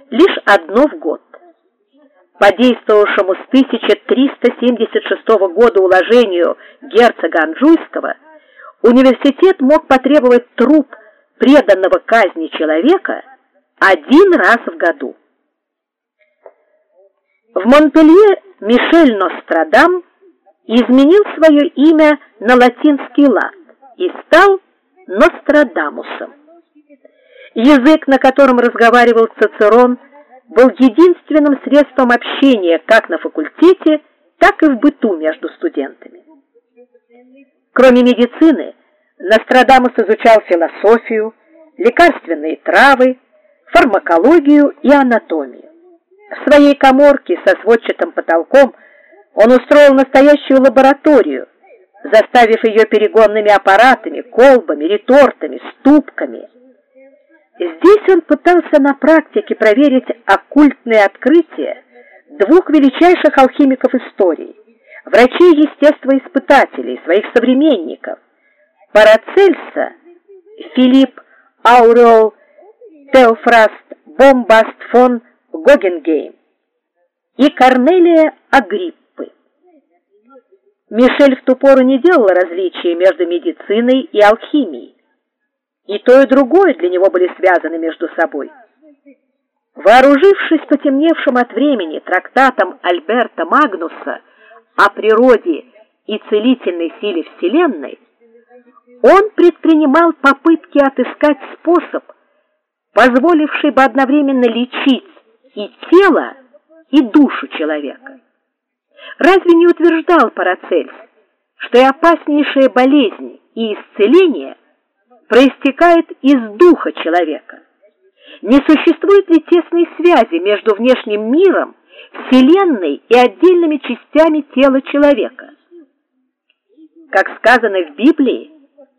лишь одно в год. По действовавшему с 1376 года уложению герцога Анжуйского университет мог потребовать труп преданного казни человека один раз в году. В Монпелье Мишель Нострадам изменил свое имя на латинский лад и стал Нострадамусом. Язык, на котором разговаривал Цицерон, был единственным средством общения как на факультете, так и в быту между студентами. Кроме медицины, Нострадамус изучал философию, лекарственные травы, фармакологию и анатомию. В своей каморке со сводчатым потолком он устроил настоящую лабораторию, заставив ее перегонными аппаратами, колбами, ретортами, ступками. Здесь он пытался на практике проверить оккультные открытия двух величайших алхимиков истории, врачей-естествоиспытателей, своих современников, Парацельса, Филипп Ауреол Теофраст Бомбаст фон Гогенгейм и Корнелия Агриппы. Мишель в ту пору не делал различия между медициной и алхимией. И то, и другое для него были связаны между собой. Вооружившись потемневшим от времени трактатом Альберта Магнуса о природе и целительной силе Вселенной, он предпринимал попытки отыскать способ, позволивший бы одновременно лечить и тело, и душу человека. Разве не утверждал Парацельс, что и опаснейшие болезни и исцеление проистекает из духа человека? Не существует ли тесной связи между внешним миром, Вселенной и отдельными частями тела человека? Как сказано в Библии,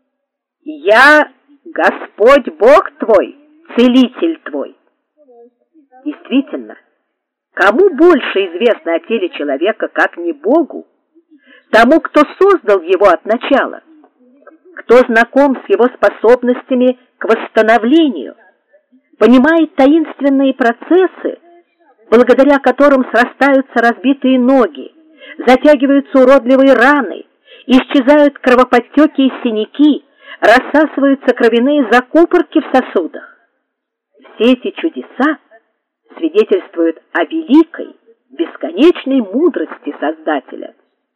«Я Господь Бог твой, целитель твой». Действительно, кому больше известно о теле человека, как не Богу, тому, кто создал его от начала, кто знаком с его способностями к восстановлению, понимает таинственные процессы, благодаря которым срастаются разбитые ноги, затягиваются уродливые раны, исчезают кровоподтеки и синяки, рассасываются кровяные закупорки в сосудах. Все эти чудеса свидетельствуют о великой, бесконечной мудрости Создателя.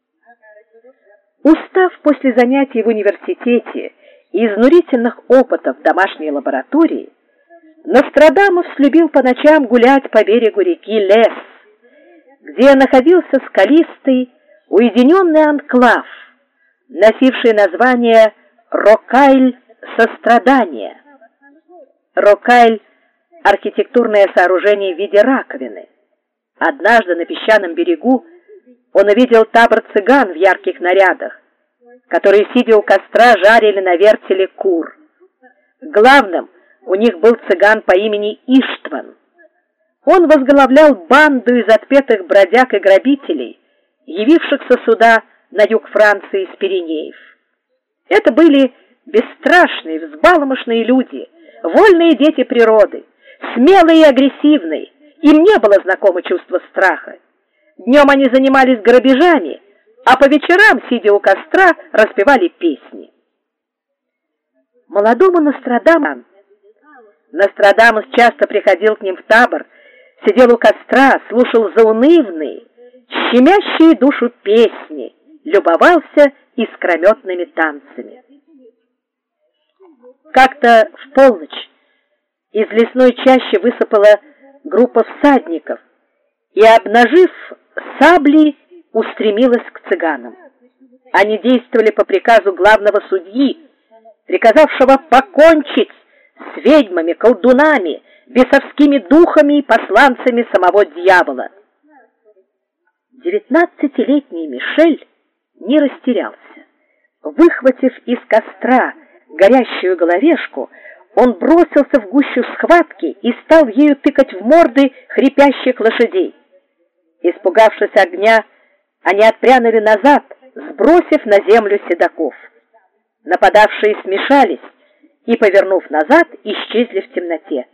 Устав после занятий в университете и изнурительных опытов в домашней лаборатории, Нострадамус любил по ночам гулять по берегу реки Лес, где находился скалистый, уединенный анклав, носивший название Рокайль сострадания. Рокайль — архитектурное сооружение в виде раковины. Однажды на песчаном берегу он увидел табор цыган в ярких нарядах, которые, сидя у костра, жарили на вертеле кур. Главным у них был цыган по имени Иштван. Он возглавлял банду из отпетых бродяг и грабителей, явившихся сюда на юг Франции из Пиренеев. Это были бесстрашные, взбаломошные люди, вольные дети природы, смелые и агрессивные. Им не было знакомо чувство страха. Днем они занимались грабежами, а по вечерам, сидя у костра, распевали песни. Молодому Нострадамус часто приходил к ним в табор, сидел у костра, слушал заунывные, щемящие душу песни, любовался искрометными танцами. Как-то в полночь из лесной чащи высыпала группа всадников и, обнажив сабли, устремилась к цыганам. Они действовали по приказу главного судьи, приказавшего покончить с ведьмами, колдунами, бесовскими духами и посланцами самого дьявола. 19-летний Мишель не растерялся. Выхватив из костра горящую головешку, он бросился в гущу схватки и стал ею тыкать в морды хрипящих лошадей. Испугавшись огня, они отпрянули назад, сбросив на землю седаков. Нападавшие смешались и, повернув назад, исчезли в темноте.